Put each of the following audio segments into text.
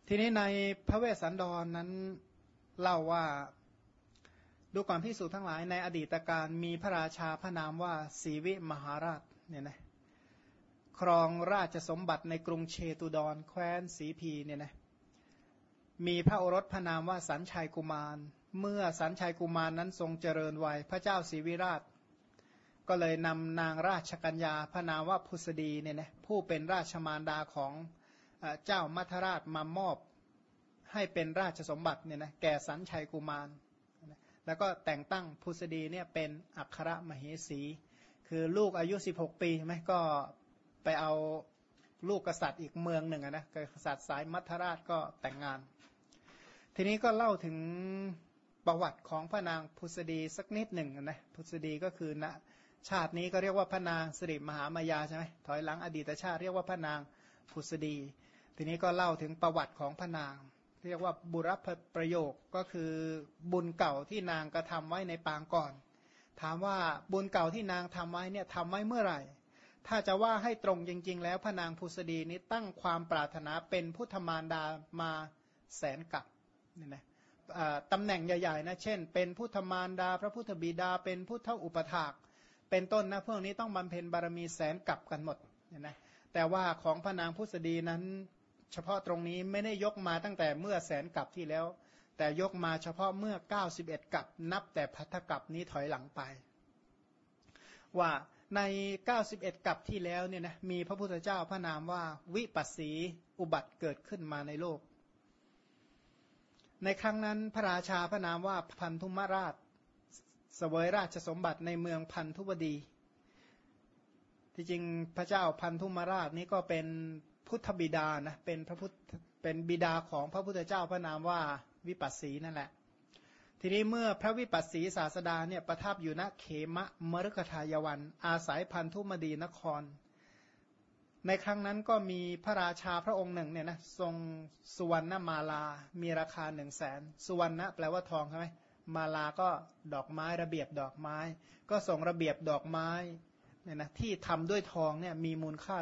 ทีนี้ในพระเวสสันดรนั้นเล่าว่าดูก่อนภิกษุทั้งหลายในอดีตการมีพระราชาพระนามว่าสีวิมหาราชเนี่ยนะครองราชสมบัติในกรุงเชตุดรแคว้นสีพีเนี่ยนะมีพระโอรสพระนามว่าสัญชัยกุมารเมื่อสัญชัยกุมารนั้นทรงเจริญวัยพระเจ้าศรีวิราชก็เลยนำนางราชกัญญาพระนามว่าพุษดีเนี่ยนะผู้เป็นราชมารดาของเจ้ามัทราชมามอบให้เป็นราชสมบัติเนี่ยนะแก่สัญชัยกุมารแล้วก็แต่งตั้งพุษดีเนี่ยเป็นอัครมเหสีคือลูกอายุ16ปีใช่ไหมก็ไปเอาลูกกษัตริย์อีกเมืองหนึ่งนะกษัตริย์สายมัทราชก็แต่งงานทีนี้ก็เล่าถึงประวัติของพระนางพุษดีสักนิดหนึ่งนะพุษดีก็คือนะชาตินี้ก็เรียกว่าพระนางสิริมหามายาใช่ไหมถอยหลังอดีตชาติเรียกว่าพระนางพุษดีทีนี้ก็เล่าถึงประวัติของพระนางเรียกว่าบุรพประโยคก็คือบุญเก่าที่นางกระทำไว้ในปางก่อนถามว่าบุญเก่าที่นางทำไว้เนี่ยทำไว้เมื่อไหร่ถ้าจะว่าให้ตรงจริงๆแล้วพระนางพุษดีนี้ตั้งความปรารถนาเป็นพุทธมารดามาแสนกับเนี่ยนะตำแหน่งใหญ่ๆนะเช่นเป็นพุทธมารดาพระพุทธบิดาเป็นพุทธอุปถากเป็นต้นนะพวกนี้ต้องบำเพ็ญบารมีแสนกับกันหมดเนี่ยนะแต่ว่าของพระนางพุษดีนั้นเฉพาะตรงนี้ไม่ได้ยกมาตั้งแต่เมื่อแสนกับที่แล้วแต่ยกมาเฉพาะเมื่อ91กับนับแต่ภัททกับนี้ถอยหลังไปว่าใน91กับที่แล้วเนี่ยนะมีพระพุทธเจ้าพระนามว่าวิปัสสีอุบัติเกิดขึ้นมาในโลกในครั้งนั้นพระราชาพระนามว่าพันธุมราชเสวยราชสมบัติในเมืองพันธุวดีที่จริงพระเจ้าพันธุมราชนี้ก็เป็นพุทธบิดานะเป็นบิดาของพระพุทธเจ้าพระนามว่าวิปัสสีนั่นแหละทีนี้เมื่อพระวิปัสสีศาสดาเนี่ยประทับอยู่ณเขมะมฤคทายวันอาศัยพันธุมดีนครในครั้งนั้นก็มีพระราชาพระองค์หนึ่งเนี่ยนะทรงสุวรรณมาลามีราคา100,000สุวรรณแปลว่าทองใช่ไหมมาลาก็ดอกไม้ระเบียบดอกไม้ก็ส่งระเบียบดอกไม้เนี่ยนะที่ทำด้วยทองเนี่ยมีมูลค่า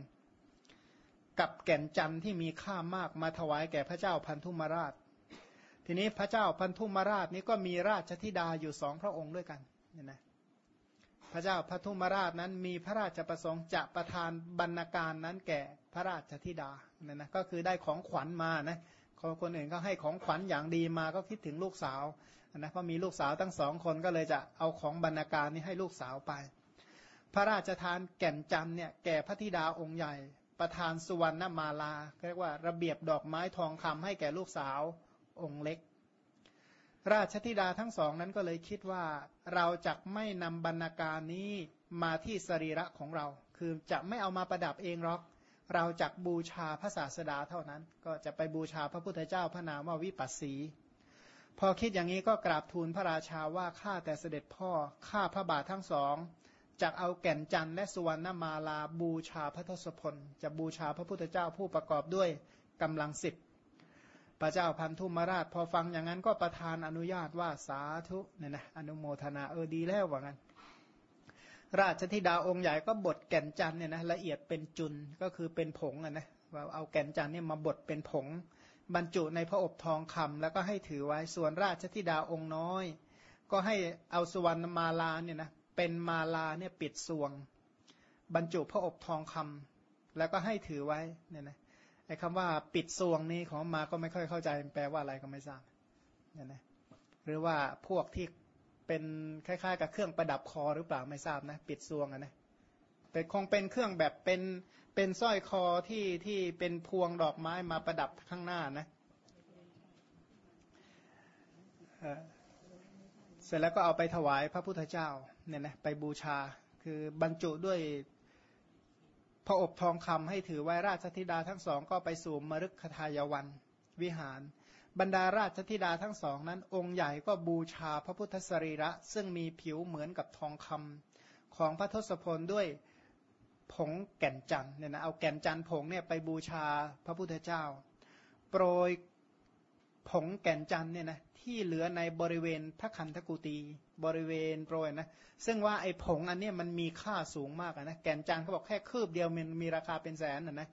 100,000กับแก่นจันทร์ที่มีค่ามากมาถวายแก่พระเจ้าพันธุมราชทีนี้พระเจ้าพันธุมราชนี้ก็มีราชธิดาอยู่2พระองค์ด้วยกันเนี่ยนะพระเจ้าพันธุมราชนั้นมีพระราชประสงค์จะประทานบรรณาการนั้นแก่พระราชธิดาเนี่ยนะก็คือได้ของขวัญมานะคนอื่นก็ให้ของขวัญอย่างดีมาก็คิดถึงลูกสาวนะเพราะมีลูกสาวทั้ง2คนก็เลยจะเอาของบรรณาการนี้ให้ลูกสาวไปพระราชทานแก่นจันทร์เนี่ยแก่พระธิดาองค์ใหญ่ประทานสุวรรณมาลาเรียกว่าระเบียบดอกไม้ทองคำให้แก่ลูกสาวองค์เล็กราชธิดาทั้งสองนั้นก็เลยคิดว่าเราจะไม่นำบรรณาการนี้มาที่สรีระของเราคือจะไม่เอามาประดับเองหรอกเราจะบูชาพระศาสดาเท่านั้นก็จะไปบูชาพระพุทธเจ้าพระนามว่าวิปัสสีพอคิดอย่างนี้ก็กราบทูลพระราชาว่าข้าแต่เสด็จพ่อข้าพระบาททั้งสองจะเอาแก่นจันทร์และสุวรรณมาลาบูชาพระทศพลจะบูชาพระพุทธเจ้าผู้ประกอบด้วยกำลัง10พระเจ้าพันธุมราชพอฟังอย่างนั้นก็ประทานอนุญาตว่าสาธุเนี่ยนะอนุโมทนาดีแล้วว่างั้นราชธิดาองค์ใหญ่ก็บดแก่นจันทร์เนี่ยนะละเอียดเป็นจุลก็คือเป็นผงนะว่าเอาแก่นจันทร์เนี่ยมาบดเป็นผงบรรจุในพระอบทองคำแล้วก็ให้ถือไว้ส่วนราชธิดาองค์น้อยก็ให้เอาสุวรรณมาลาเนี่ยนะเป็นมาลาเนี่ยปิดสวงบรรจุพระอบทองคำแล้วก็ให้ถือไว้เนี่ยนะไอ้คำว่าปิดสวงนี้ของมาก็ไม่ค่อยเข้าใจแปลว่าอะไรก็ไม่ทราบเนี่ยนะหรือว่าพวกที่เป็นคล้ายๆกับเครื่องประดับคอหรือเปล่าไม่ทราบนะปิดสวงนะแต่คงเป็นเครื่องแบบเป็นสร้อยคอที่เป็นพวงดอกไม้มาประดับข้างหน้านะเสร็จแล้วก็เอาไปถวายพระพุทธเจ้าเนี่ยนะไปบูชาคือบรรจุด้วยพระอบทองคำให้ถือไว้ราชธิดาทั้งสองก็ไปสู่มฤคทายวันวิหารบรรดาราชธิดาทั้งสองนั้นองค์ใหญ่ก็บูชาพระพุทธสรีระซึ่งมีผิวเหมือนกับทองคำของพระทศพลด้วยผงแก่นจันทร์เนี่ยนะเอาแก่นจันทร์ผงเนี่ยไปบูชาพระพุทธเจ้าโปรยผงแก่นจันทร์เนี่ยนะที่เหลือในบริเวณพระคันธกุฏีบริเวณโปรยนะซึ่งว่าไอ้ผงอันนี้มันมีค่าสูงมากนะแก่นจันทร์เขาบอกแค่คืบเดียวมันมีราคาเป็นแสนนะโ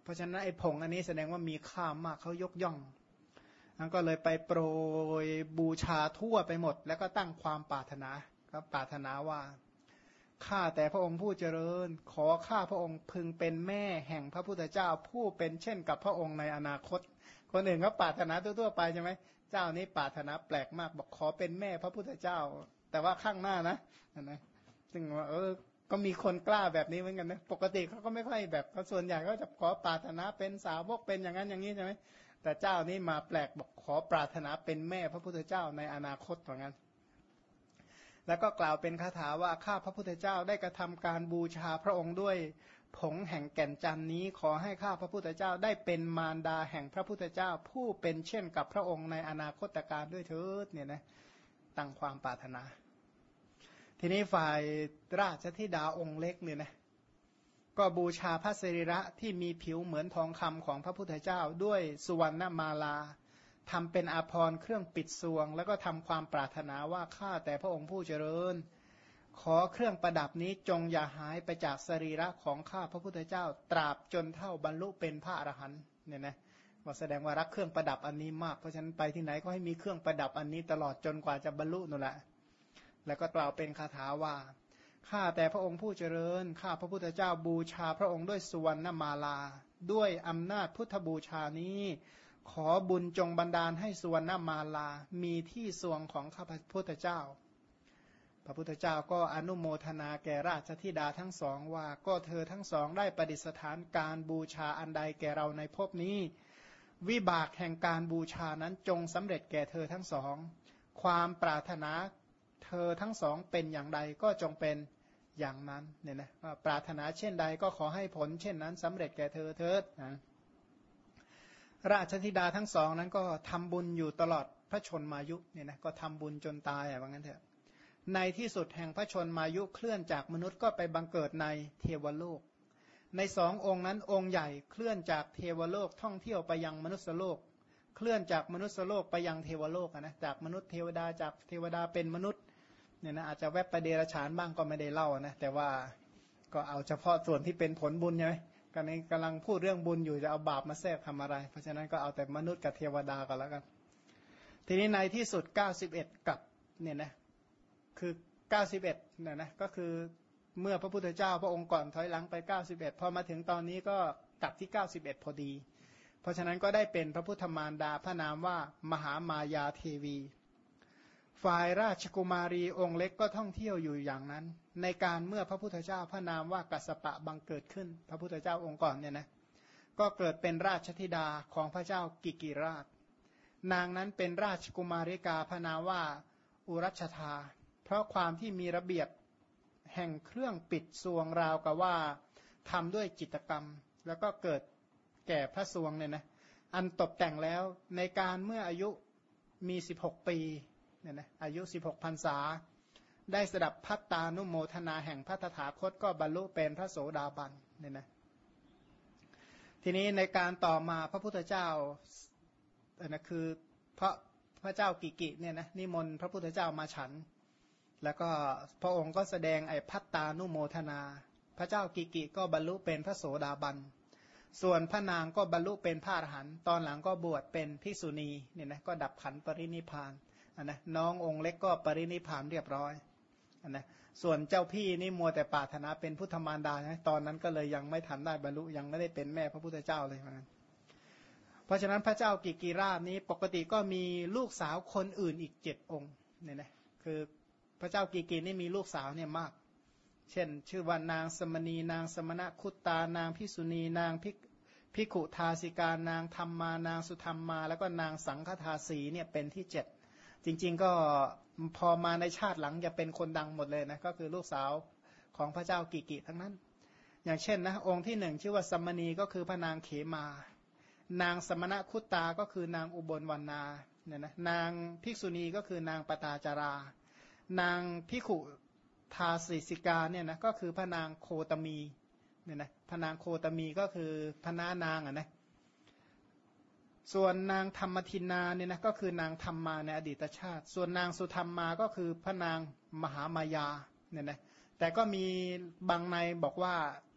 ราะฉะนั้นไอ้ผงอันนี้แสดงว่ามีค่ามากเขายกย่องนั่นก็เลยไปโปรยบูชาทั่วไปหมดแล้วก็ตั้งความปรารถนาครับปรารถนาว่าข้าแต่พระองค์ผู้เจริญขอข้าพระองค์พึงเป็นแม่แห่งพระพุทธเจ้าผู้เป็นเช่นกับพระองค์ในอนาคตคนอื่นเขาปรารถนาทั่วๆไปใช่ไหมเจ้านี้ปรารถนาแปลกมากบอกขอเป็นแม่พระพุทธเจ้าแต่ว่าข้างหน้านะซึ่งว่าก็มีคนกล้าแบบนี้เหมือนกันนะปกติเขาก็ไม่ค่อยแบบเขาส่วนใหญ่ก็จะขอปรารถนาเป็นสาวกเป็นอย่างนั้นอย่างนี้ใช่ไหมแต่เจ้านี้มาแปลกบอกขอปรารถนาเป็นแม่พระพุทธเจ้าในอนาคตเหมือนกันแล้วก็กล่าวเป็นคาถาว่าข้าพระพุทธเจ้าได้กระทำการบูชาพระองค์ด้วยผงแห่งแก่นจันนี้ขอให้ข้าพระพุทธเจ้าได้เป็นมารดาแห่งพระพุทธเจ้าผู้เป็นเช่นกับพระองค์ในอนาคตการด้วยเถิดเนี่ยนะตั้งความปรารถนาทีนี้ฝ่ายราชธิดาองค์เล็กเนี่ยนะก็บูชาพระสรีระที่มีผิวเหมือนทองคำของพระพุทธเจ้าด้วยสุวรรณมาลาทำเป็นอาภรณ์เครื่องปิดสวงแล้วก็ทำความปรารถนาว่าข้าแต่พระองค์ผู้เจริญขอเครื่องประดับนี้จงอย่าหายไปจากสรีระของข้าพระพุทธเจ้าตราบจนเท่าบรรลุเป็นพระอรหันต์เนี่ยนะว่าแสดงว่ารักเครื่องประดับอันนี้มากเพราะฉะนั้นไปที่ไหนก็ให้มีเครื่องประดับอันนี้ตลอดจนกว่าจะบรรลุนั่นแหละแล้วก็กล่าวเป็นคาถาว่าข้าแต่พระองค์ผู้เจริญข้าพระพุทธเจ้าบูชาพระองค์ด้วยสุวรรณมาลาด้วยอำนาจพุทธบูชานี้ขอบุญจงบันดาลให้สุวรรณมาลามีที่ทรวงของข้าพระพุทธเจ้าพระพุทธเจ้าก็อนุโมทนาแก่ราชธิดาทั้งสองว่าก็เธอทั้งสองได้ประดิษฐานการบูชาอันใดแก่เราในภพนี้วิบากแห่งการบูชานั้นจงสำเร็จแก่เธอทั้งสองความปรารถนาเธอทั้งสองเป็นอย่างใดก็จงเป็นอย่างนั้นเนี่ยนะปรารถนาเช่นใดก็ขอให้ผลเช่นนั้นสำเร็จแก่เธอเถิดนะราชธิดาทั้งสองนั้นก็ทำบุญอยู่ตลอดพระชนมายุเนี่ยนะก็ทำบุญจนตายว่างั้นเถอะในที่สุดแห่งพระชนมายุเคลื่อนจากมนุษย์ก็ไปบังเกิดในเทวโลกในสององค์นั้นองค์ใหญ่เคลื่อนจากเทวโลกท่องเที่ยวไปยังมนุษยโลกเคลื่อนจากมนุษยโลกไปยังเทวโลกนะจากมนุษย์เทวดาจากเทวดาเป็นมนุษย์เนี่ยนะอาจจะแวบไปเดรัจฉานบ้างก็ไม่ได้เล่านะแต่ว่าก็เอาเฉพาะส่วนที่เป็นผลบุญใช่ไหมกันนี้กำลังพูดเรื่องบุญอยู่จะเอาบาปมาแทรกทำอะไรเพราะฉะนั้นก็เอาแต่มนุษย์กับเทวดาก็แล้วกันทีนี้ในที่สุด91กับเนี่ยนะคือ91เนี่ยนะก็คือเมื่อพระพุทธเจ้าพระองค์ก่อนถอยหลังไป91พอมาถึงตอนนี้ก็กลับที่91พอดีเพราะฉะนั้นก็ได้เป็นพระพุทธมารดาพระนามว่ามหามายาเทวีฝ่ายราชกุมารีองค์เล็กก็ท่องเที่ยวอยู่อย่างนั้นในการเมื่อพระพุทธเจ้าพระนามว่ากัสสปะบังเกิดขึ้นพระพุทธเจ้าองค์ก่อนเนี่ยนะก็เกิดเป็นราชธิดาของพระเจ้ากิกิราชนางนั้นเป็นราชกุมาริกาพระนามว่าอุรัชธาเพราะความที่มีระเบียบแห่งเครื่องปิดสวงราวกับว่าทำด้วยจิตรกรรมแล้วก็เกิดแก่พระสวงเนี่ยนะอันตกแต่งแล้วในการเมื่ออายุมี16ปีเนี่ยนะอายุ16พรรษาได้สดับพัตตานุโมทนาแห่งพระตถาคตก็บรรลุเป็นพระโสดาบันเนี่ยนะทีนี้ในการต่อมาพระพุทธเจ้านะคือพระเจ้ากิกิเนี่ยนะนิมนต์พระพุทธเจ้ามาฉันแล้วก็พระองค์ก็แสดงไอ้พัตตานุโมทนาพระเจ้ากิกิก็บรรลุเป็นพระโสดาบันส่วนพระนางก็บรรลุเป็นพระอรหันต์ตอนหลังก็บวชเป็นภิกษุณีเนี่ยนะก็ดับขันปรินิพพานนะน้ององค์เล็กก็ปรินิพพานเรียบร้อยนะส่วนเจ้าพี่นี่มัวแต่ปรารถนาเป็นพุทธมารดานะตอนนั้นก็เลยยังไม่ทันได้บรรลุยังไม่ได้เป็นแม่พระพุทธเจ้าเลยเหมือนกันเพราะฉะนั้นพระเจ้ากิกิราชนี้ปกติก็มีลูกสาวคนอื่นอีก7องค์เนี่ยนะคือพระเจ้ากิกินี่มีลูกสาวเนี่ยมากเช่นชื่อว่านางสมณีนางสมณคุตตานางภิกษุณีนางภิกขุทาสิกานางธรรมานางสุธรรมมาแล้วก็นางสังฆทาสีเนี่ยเป็นที่7จริงๆก็พอมาในชาติหลังจะเป็นคนดังหมดเลยนะก็คือลูกสาวของพระเจ้ากิกิทั้งนั้นอย่างเช่นนะองค์ที่1ชื่อว่าสมณีก็คือพระนางเขมานางสมณคุตตาก็คือนางอุบลวรรณาเนี่ยนะนางภิกษุณีก็คือนางปตาจารานางภิกขุทาสิกาเนี่ยนะก็คือพระนางโคตมีเนี่ยนะพระนางโคตมีก็คือพระนางอ่ะนะส่วนนางธรรมทินาเนี่ยนะก็คือนางธรรมมาในอดีตชาติส่วนนางสุธรรมมาก็คือพระนางมหามายาเนี่ยนะแต่ก็มีบางในบอกว่า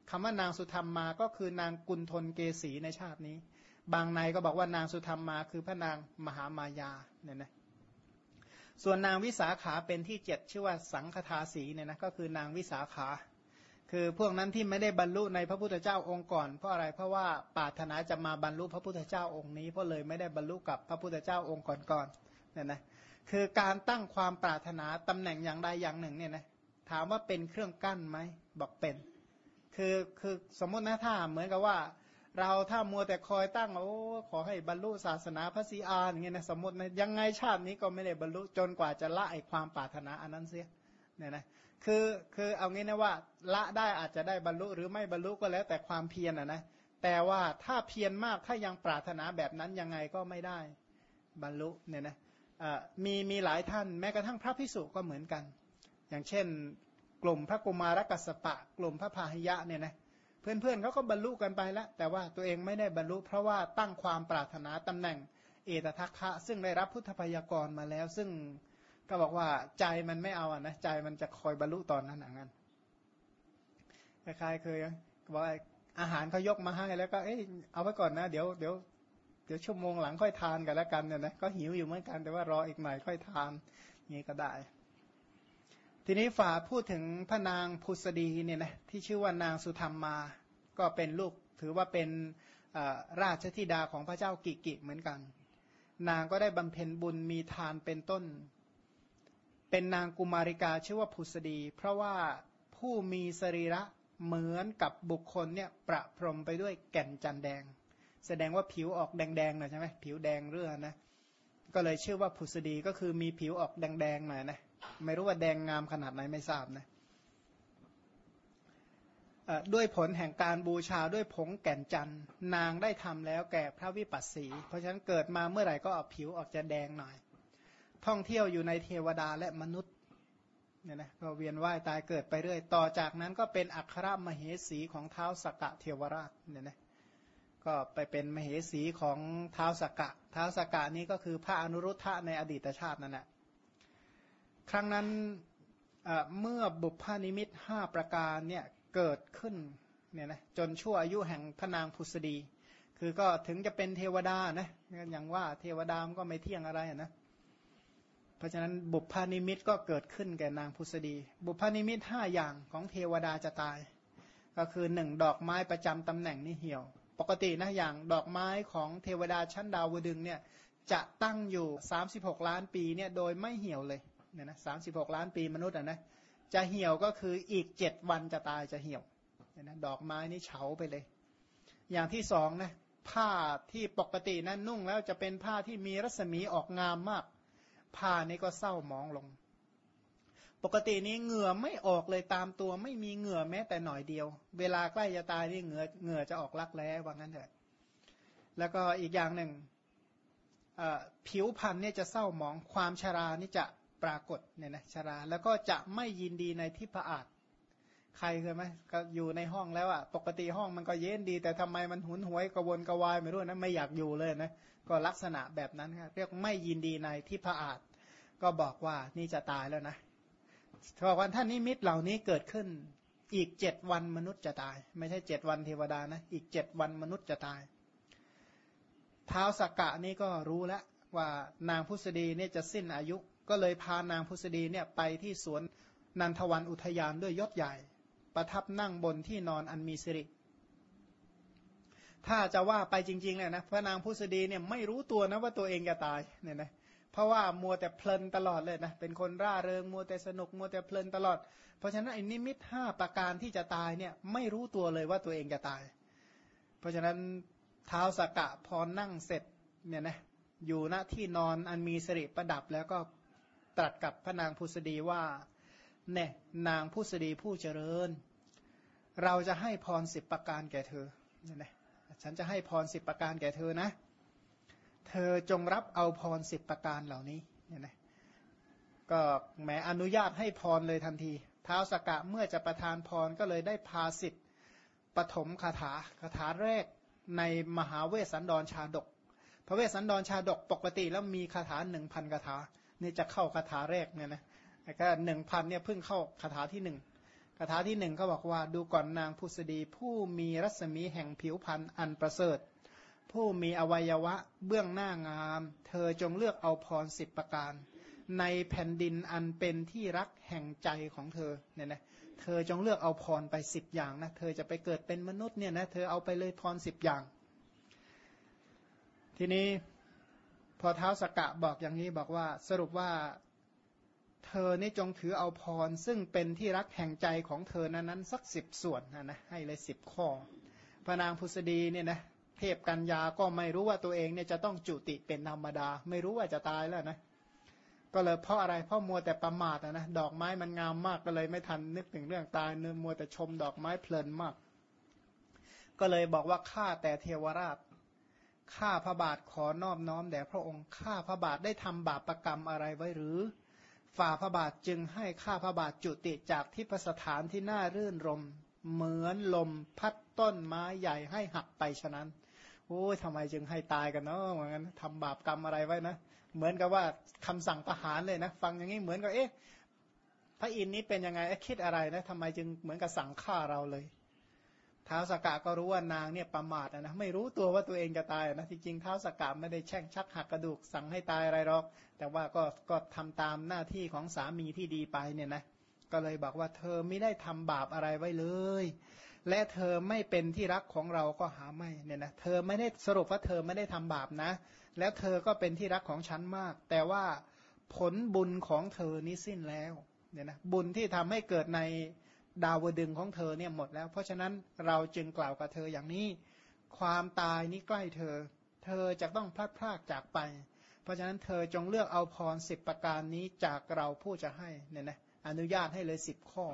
คำว่านางสุธรรมมาก็คือนางกุณฑลเกษีในชาตินี้บางในก็บอกว่านางสุธรรมมาคือพระนางมหามายาเนี่ยนะส่วนนางวิสาขาเป็นที่7ชื่อว่าสังฆทาสีเนี่ยนะก็คือนางวิสาขาคือพวกนั้นที่ไม่ได้บรรลุในพระพุทธเจ้าองค์ก่อนเพราะอะไรเพราะว่าปรารถนาจะมาบรรลุพระพุทธเจ้าองค์นี้เพราะเลยไม่ได้บรรลุกับพระพุทธเจ้าองค์ก่อนๆเนี่ยนะคือการตั้งความปรารถนาตำแหน่งอย่างใดอย่างหนึ่งเนี่ยนะถามว่าเป็นเครื่องกั้นไหมบอกเป็นคือสมมตินะถ้าเหมือนกับว่าเราถ้ามัวแต่คอยตั้งโอ้ขอให้บรรลุศาสนาพระศรีอานอย่างเงี้ยนะสมมตินะยังไงชาตินี้ก็ไม่ได้บรรลุจนกว่าจะละไอความปรารถนาอันนั้นเสียเนี่ยนะคือเอางี้นะว่าละได้อาจจะได้บรรลุหรือไม่บรรลุก็แล้วแต่ความเพียรนะแต่ว่าถ้าเพียรมากถ้ายังปรารถนาแบบนั้นยังไงก็ไม่ได้บรรลุเนี่ยนะมีหลายท่านแม้กระทั่งพระภิกษุก็เหมือนกันอย่างเช่นกลุ่มพระกุมารกัสสปะกลุ่มพระพาหิยะเนี่ยนะเพื่อนๆเขาก็บรรลุกันไปแล้วแต่ว่าตัวเองไม่ได้บรรลุเพราะว่าตั้งความปรารถนาตำแหน่งเอตทัคคะซึ่งได้รับพุทธพยากรมาแล้วซึ่งก็บอกว่าใจมันไม่เอานะใจมันจะคอยบรรลุตอนนั้นอย่างนั้นคล้ายๆเคยบอกอาหารเขายกมาให้แล้วก็เอาไว้ก่อนนะเดี๋ยวชั่วโมงหลังค่อยทานกันแล้วกันเนี่ยนะก็หิวอยู่เหมือนกันแต่ว่ารออีกหน่อยค่อยทานนี้ก็ได้ทีนี้ฝ่าพูดถึงพระนางพุษดีเนี่ยนะที่ชื่อว่านางสุธรรมมาก็เป็นลูกถือว่าเป็นราชธิดาของพระเจ้ากิกิเหมือนกันนางก็ได้บำเพ็ญบุญมีทานเป็นต้นเป็นนางกุมาริกาชื่อว่าพุษดีเพราะว่าผู้มีสรีระเหมือนกับบุคคลเนี่ยประพรมไปด้วยแก่นจันแดงแสดงว่าผิวออกแดงๆหน่อยใช่ไหมผิวแดงเรื่อนะก็เลยชื่อว่าพุษดีก็คือมีผิวออกแดงๆหน่อยนะไม่รู้ว่าแดงงามขนาดไหนไม่ทราบนะด้วยผลแห่งการบูชาด้วยผงแก่นจันทร์นางได้ทำแล้วแก่พระวิปัสสีเพราะฉะนั้นเกิดมาเมื่อไหร่ก็ออกผิวออกจะแดงหน่อยท่องเที่ยวอยู่ในเทวดาและมนุษย์เนี่ยนะก็เวียนว่ายตายเกิดไปเรื่อยต่อจากนั้นก็เป็นอัครมเหสีของท้าวสักกะเทวราชเนี่ยนะก็ไปเป็นมเหสีของท้าวสักกะท้าวสักกะนี้ก็คือพระอนุรุทธะในอดีตชาตินั่นแหละครั้งนั้นเมื่อบุพนิมิต5ประการเนี่ยเกิดขึ้นเนี่ยนะจนชั่วอายุแห่งพระนางพุษดีคือก็ถึงจะเป็นเทวดานะอย่างว่าเทวดามันก็ไม่เที่ยงอะไรนะเพราะฉะนั้นบุพนิมิตก็เกิดขึ้นแก่นางพุษดีบุพนิมิต5อย่างของเทวดาจะตายก็คือ1ดอกไม้ประจำตำแหน่งนี่เหี่ยวปกตินะอย่างดอกไม้ของเทวดาชั้นดาวดึงส์เนี่ยจะตั้งอยู่36ล้านปีเนี่ยโดยไม่เหี่ยวเลยเนี่ยนะ36ล้านปีมนุษย์นะจะเหี่ยวก็คืออีก7วันจะตายจะเหี่ยวเนี่ยนะดอกไม้นี่เฉาไปเลยอย่างที่สองนะผ้าที่ปกตินั้นนุ่งแล้วจะเป็นผ้าที่มีรัศมีออกงามมากผ้านี้ก็เศร้าหมองลงปกตินี้เหงื่อไม่ออกเลยตามตัวไม่มีเหงื่อแม้แต่หน่อยเดียวเวลาใกล้จะตายนี่เหงื่อจะออกรักแร้ว่างั้นเถอะแล้วก็อีกอย่างหนึ่งผิวพรรณเนี่ยจะเศร้าหมองความชรานี่จะปรากฏเนี่ยนะชราแล้วก็จะไม่ยินดีในทิพอาฏใครเคยไหมก็อยู่ในห้องแล้วอ่ะปกติห้องมันก็เย็นดีแต่ทำไมมันหุนหวยกระวนกระวายไม่รู้นะไม่อยากอยู่เลยนะก็ลักษณะแบบนั้นครับเรียกไม่ยินดีในทิพอาฏก็บอกว่านี่จะตายแล้วนะบอกว่าท่านนิมิตเหล่านี้เกิดขึ้นอีก7วันมนุษย์จะตายไม่ใช่7วันเทวดานะอีก7วันมนุษย์จะตายท้าวสักกะนี่ก็รู้แล้วว่านางพุษดีเนี่ยจะสิ้นอายุก็เลยพานางพุษดีเนี่ยไปที่สวนนันทวันอุทยานด้วยยศใหญ่ประทับนั่งบนที่นอนอันมีสิริถ้าจะว่าไปจริงๆเลยนะพระนางพุษดีเนี่ยไม่รู้ตัวนะว่าตัวเองจะตายเนี่ยนะเพราะว่ามัวแต่เพลินตลอดเลยนะเป็นคนร่าเริงมัวแต่สนุกมัวแต่เพลินตลอดเพราะฉะนั้นไอ้นิมิต5ประการที่จะตายเนี่ยไม่รู้ตัวเลยว่าตัวเองจะตายเพราะฉะนั้นท้าวสักกะพอนั่งเสร็จเนี่ยนะอยู่ณที่นอนอันมีสิริประดับแล้วก็ตรัสกับพระนางพุษดีว่าเนี่ยนางพุษดีผู้เจริญเราจะให้พร10ประการแก่เธอเนี่ยนะฉันจะให้พร10ประการแก่เธอนะเธอจงรับเอาพร10ประการเหล่านี้เนี่ยนะก็แหมอนุญาตให้พรเลยทันทีท้าวสักกะเมื่อจะประทานพรก็เลยได้พาสิทธิ์ปฐมคาถาแรกในมหาเวสสันดรชาดกพระเวสสันดรชาดกปกติแล้วมีคาถา 1,000 คาถานี่จะเข้าคาถาแรกเนี่ยนะก็ 1,000 เนี่ยเพิ่งเข้าคาถาที่1คคาถาที่หนึ่งเขาบอกว่าดูก่อนนางพุษดีผู้มีรัศมีแห่งผิวพรรณอันประเสริฐผู้มีอวัยวะเบื้องหน้างามเธอจงเลือกเอาพร10ประการในแผ่นดินอันเป็นที่รักแห่งใจของเธอเนี่ยนะเธอจงเลือกเอาพรไป10อย่างนะเธอจะไปเกิดเป็นมนุษย์เนี่ยนะเธอเอาไปเลยพร10อย่างทีนี้พอท้าวสักกะบอกอย่างนี้บอกว่าสรุปว่าเธอนี่จงถือเอาพรซึ่งเป็นที่รักแห่งใจของเธอนั้นสัก10ส่วนนะให้เลย10ข้อพระนางพุษดีเนี่ยนะเทพกัญญาก็ไม่รู้ว่าตัวเองเนี่ยจะต้องจุติเป็นธรรมดาไม่รู้ว่าจะตายแล้วนะก็เลยเพราะอะไรเพราะมัวแต่ประมาทนะดอกไม้มันงามมากก็เลยไม่ทันนึกถึงเรื่องตายเนื้อมัวแต่ชมดอกไม้เพลินมากก็เลยบอกว่าข้าแต่เทวราชข้าพระบาทขอนอบน้อมแด่พระองค์ข้าพระบาทได้ทำบาปรกรรมอะไรไว้หรือฝ่าพระบาทจึงให้ข้าพระบาทจุติจากที่ประสถานที่น่ารื่นรมเหมือนลมพัดต้นไม้ใหญ่ให้หักไปฉะนั้นโอ้ยทำไมจึงให้ตายกันเนาะเหมือนกันทำบาปกรรมอะไรไว้นะเหมือนกับว่าคำสั่งประหารเลยนะฟังอย่างนี้เหมือนกับพระอินทร์นี้เป็นยังไงคิดอะไรนะทำไมจึงเหมือนกับสั่งฆ่าเราเลยท้าวสักกะก็รู้ว่านางเนี่ยประมาทนะไม่รู้ตัวว่าตัวเองจะตายนะจริงๆท้าวสักกะไม่ได้แช่งชักหักกระดูกสั่งให้ตายอะไรหรอกแต่ว่าก็ทำตามหน้าที่ของสามีที่ดีไปเนี่ยนะก็เลยบอกว่าเธอไม่ได้ทำบาปอะไรไว้เลยและเธอไม่เป็นที่รักของเราก็หาไม่เนี่ยนะเธอไม่ได้สรุปว่าเธอไม่ได้ทำบาปนะแล้วเธอก็เป็นที่รักของฉันมากแต่ว่าผลบุญของเธอนี้สิ้นแล้วเนี่ยนะบุญที่ทำให้เกิดในดาวดึงของเธอเนี่ยหมดแล้วเพราะฉะนั้นเราจึงกล่าวกับเธออย่างนี้ความตายนี้ใกล้เธอเธอจะต้องพลัดพรากจากไปเพราะฉะนั้นเธอจงเลือกเอาพร10ประการนี้จากเราผู้จะให้เนี่ยนะอนุญาตให้เลย10ข้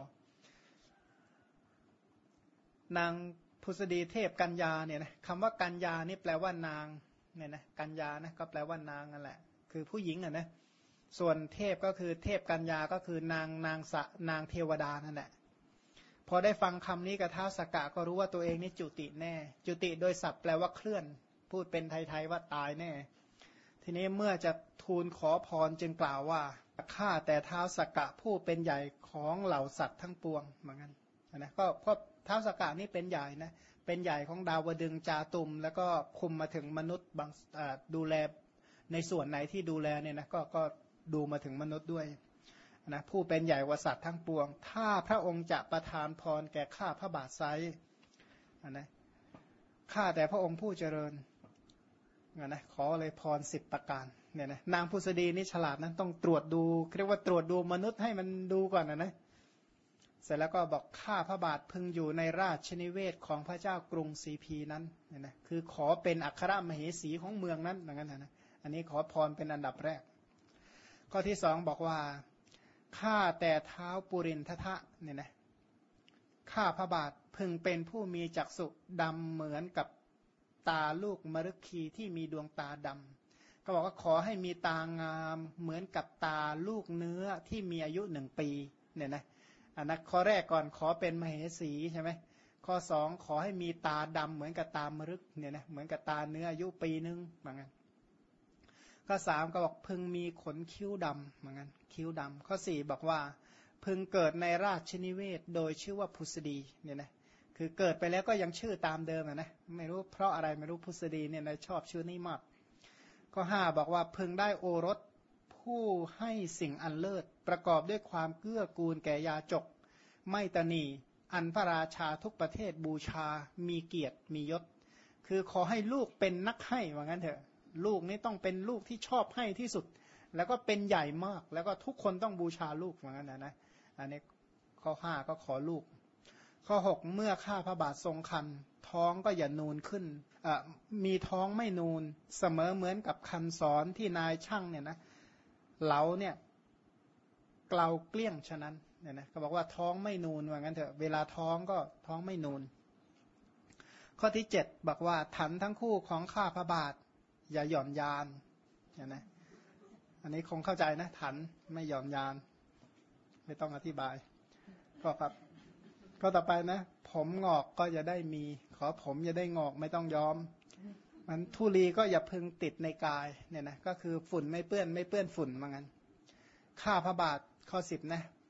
อนางพุษดีเทพกัญญาเนี่ยนะคำว่ากัญญานี่แปลว่านางเนี่ยนะกัญญานะก็แปลว่านางนั่นแหละคือผู้หญิงอ่ะนะส่วนเทพก็คือเทพกัญญาก็คือนางเทวดานั่นแหละพอได้ฟังคำนี้กับท้าวสักกะก็รู้ว่าตัวเองนี่จุติแน่จุติโดยศัพท์แปลว่าเคลื่อนพูดเป็นไทยๆว่าตายแน่ทีนี้เมื่อจะทูลขอพรจึงกล่าวว่าข้าแต่ท้าวสักกะผู้เป็นใหญ่ของเหล่าสัตว์ทั้งปวงเหมือนกันนะก็เพราะท้าวสักกะนี่เป็นใหญ่นะเป็นใหญ่ของดาวดึงจาตุมแล้วก็คุมมาถึงมนุษย์บางดูแลในส่วนไหนที่ดูแลเนี่ยนะก็ดูมาถึงมนุษย์ด้วยนะผู้เป็นใหญ่กว่าสัตว์ทั้งปวงถ้าพระองค์จะประทานพรแก่ข้าพระบาทไซนะข้าแต่พระองค์ผู้เจริญนะขอเลยพร10ประการเนี่ยนะนางพุษดีนี่ฉลาดนั้นต้องตรวจดูเรียกว่าตรวจดูมนุษย์ให้มันดูก่อนนะเสร็จแล้วก็บอกข้าพระบาทพึงอยู่ในราชนิเวศของพระเจ้ากรุงศรีพีนั้นเนี่ยนะคือขอเป็นอัครมเหสีของเมืองนั้นอย่างนั้นนะอันนี้ขอพรเป็นอันดับแรกข้อที่2บอกว่าข้าแต่เท้าปุรินทะเนี่ยนะข้าพระบาทพึงเป็นผู้มีจักษุดำเหมือนกับตาลูกมฤคีที่มีดวงตาดำก็บอกว่าขอให้มีตางามเหมือนกับตาลูกเนื้อที่มีอายุ1 ปีเนี่ยนะอันนั้นข้อแรกก่อนขอเป็นมเหสีใช่ไหมข้อ2ขอให้มีตาดำเหมือนกับตามฤกเนี่ยนะเหมือนกับตาเนื้ออายุ1 ปีเหมือนกันข้อ3ก็บอกพึงมีขนคิ้วดำเหมือนกันคิ้วดำข้อ4บอกว่าพึงเกิดในราชนิเวศโดยชื่อว่าพุษดีเนี่ยนะคือเกิดไปแล้วก็ยังชื่อตามเดิมนะไม่รู้เพราะอะไรไม่รู้พุษดีเนี่ยนะชอบชื่อนี้มากข้อ5บอกว่าพึงได้โอรสผู้ให้สิ่งอันเลิศประกอบด้วยความเกื้อกูลแก่ยาจกไม่ตนีอันพระราชาทุกประเทศบูชามีเกียรติมียศคือขอให้ลูกเป็นนักให้ว่างั้นเถอะลูกนี้ต้องเป็นลูกที่ชอบให้ที่สุดแล้วก็เป็นใหญ่มากแล้วก็ทุกคนต้องบูชาลูกว่างั้นนะอันนี้ข้อ5ก็ขอลูกข้อ6เมื่อข้าพระบาททรงครรภ์ท้องก็อย่านูนขึ้นมีท้องไม่นูนเสมอเหมือนกับคันสอนที่นายช่างเนี่ยนะเหลาเนี่ยเกลาเกลี้ยงฉะนั้นเนี่ยนะก็บอกว่าท้องไม่นูนว่างั้นเถอะเวลาท้องก็ท้องไม่นูนข้อที่7บอกว่าถันทั้งคู่ของข้าพระบาทอย่าหย่อนยานเนี่ยนะอันนี้คงเข้าใจนะถันไม่หย่อนยานไม่ต้องอธิบายก็ครับก็ต่อไปนะผมงอกก็อย่าได้มีขอผมอย่าได้งอกไม่ต้องยอมมันธุลีก็อย่าพึงติดในกายเนี่ยนะก็คือฝุ่นไม่เปื้อนฝุ่นว่างั้นข้าพระบาทข้อ10นะ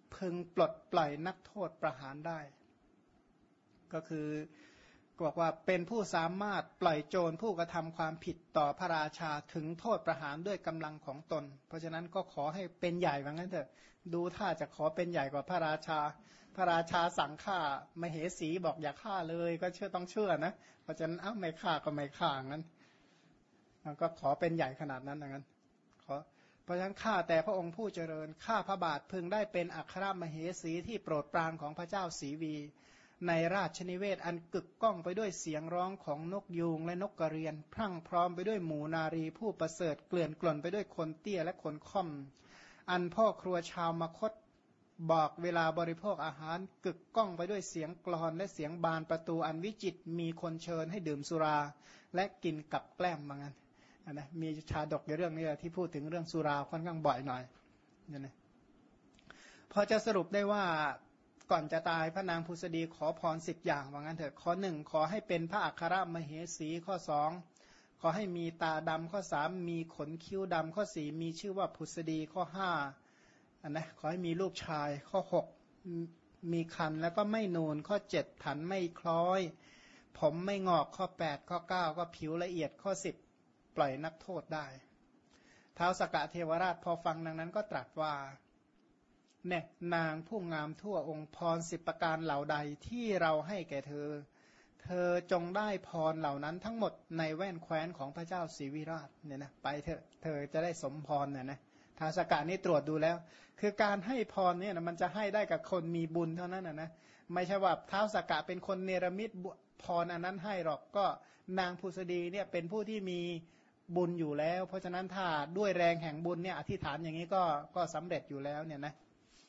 พึงปลดปล่อยนักโทษประหารได้ก็คือบอกว่าเป็นผู้สามารถปล่อยโจรผู้กระทำความผิดต่อพระราชาถึงโทษประหารด้วยกำลังของตนเพราะฉะนั้นก็ขอให้เป็นใหญ่ว่างั้นเถอะดูถ้าจะขอเป็นใหญ่กว่าพระราชาพระราชาสั่งฆ่ามเหสีบอกอย่าฆ่าเลยก็ต้องเชื่อนะเพราะฉะนั้นไม่ฆ่าก็ไม่ฆ่างั้นก็ขอเป็นใหญ่ขนาดนั้นงั้นเพราะฉะนั้นข้าแต่พระองค์ผู้เจริญข้าพระบาทพึงได้เป็นอัครมเหสีที่โปรดปรานของพระเจ้าศรีวีในราชนิเวศอันกึกก้องไปด้วยเสียงร้องของนกยูงและนกกระเรียนพรั่งพร้อมไปด้วยหมู่นารีผู้ประเสริฐเกลื่อนกล่นไปด้วยคนเตี้ยและคนค่อมอันพ่อครัวชาวมคธบอกเวลาบริโภคอาหารกึกก้องไปด้วยเสียงกลอนและเสียงบานประตูอันวิจิตรมีคนเชิญให้ดื่มสุราและกินกับแกล้มว่างั้นนะมีชาดกในเรื่องนี้ที่พูดถึงเรื่องสุราค่อนข้างบ่อยหน่อยเนี่ยนะพอจะสรุปได้ว่าก่อนจะตายพระนางพุษดีขอพร10อย่างว่างั้นเถอะข้อ1ขอให้เป็นพระอัครมเหสีข้อ2ขอให้มีตาดำข้อ3มีขนคิ้วดำข้อ4มีชื่อว่าพุษดีข้อ5นะขอให้มีลูกชายข้อ6มีคันแล้วก็ไม่นูนข้อ7ถันไม่คล้อยผมไม่งอกข้อ8ข้อ9ก็ผิวละเอียดข้อ10ปล่อยนักโทษได้ท้าวสกะเทวราชพอฟังดังนั้นก็ตรัสว่าเนี่ยนางผู้งามทั่วองค์พร10ประการเหล่าใดที่เราให้แก่เธอจงได้พรเหล่านั้นทั้งหมดในแว่นแคว้นของพระเจ้าศรีวิราชเนี่ยนะไปเธอจะได้สมพรเนี่ยนะท้าวสกะนี่ตรวจดูแล้วคือการให้พรเนี่ยนะมันจะให้ได้กับคนมีบุญเท่านั้นนะไม่ใช่ว่าท้าวสกะเป็นคนเนรมิตพรอันนั้นให้หรอกก็นางพุษดีเนี่ยเป็นผู้ที่มีบุญอยู่แล้วเพราะฉะนั้นถ้าด้วยแรงแห่งบุญเนี่ยอธิษฐานอย่างนี้ก็สำเร็จอยู่แล้วเนี่ยนะ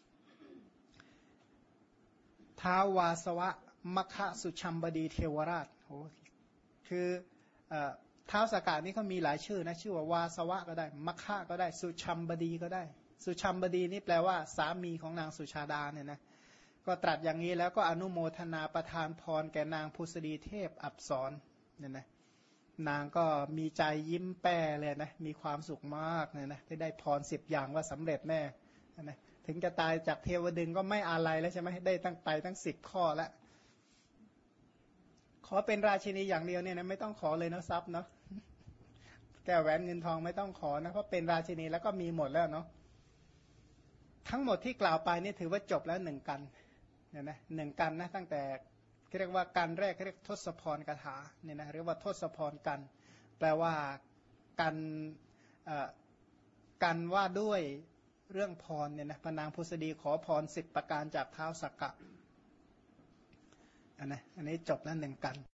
ท้าววาสวะมคะสุชัมบดีเทวราชโอ้คือท้าวสกะนี่เขามีหลายชื่อนะชื่อว่าวาสวะก็ได้มคะก็ได้สุชัมบดีก็ได้สุชัมบดีนี่แปลว่าสามีของนางสุชาดาเนี่ยนะก็ตรัสอย่างนี้แล้วก็อนุโมทนาประทานพรแก่นางพุษดีเทพอับสรเนี่ยนะนางก็มีใจยิ้มแป้เลยนะมีความสุขมากเนี่ยนะได้พร10อย่างว่าสำเร็จแน่นะถึงจะตายจากเทวดึงก็ไม่อาลัยแล้วใช่ไหมได้ตั้งไปทั้ง10ข้อแล้วขอเป็นราชินีอย่างเดียวเนี่ยนะไม่ต้องขอเลยนะทรัพย์เนาะแก้วแหวนเงินทองไม่ต้องขอนะเพราะเป็นราชินีแล้วก็มีหมดแล้วเนาะทั้งหมดที่กล่าวไปนี่ถือว่าจบแล้ว1กันเนี่ยนะ1กันนะตั้งแต่เรียกว่ากันแรกเรียกทศพรคาถาเนี่ยนะเรียกว่าทศพรกันแปลว่ากันว่าด้วยเรื่องพรเนี่ยนะพระนางพุษดีขอพร10ประการจากท้าวสักกะอันนี้จบแล้ว1กัน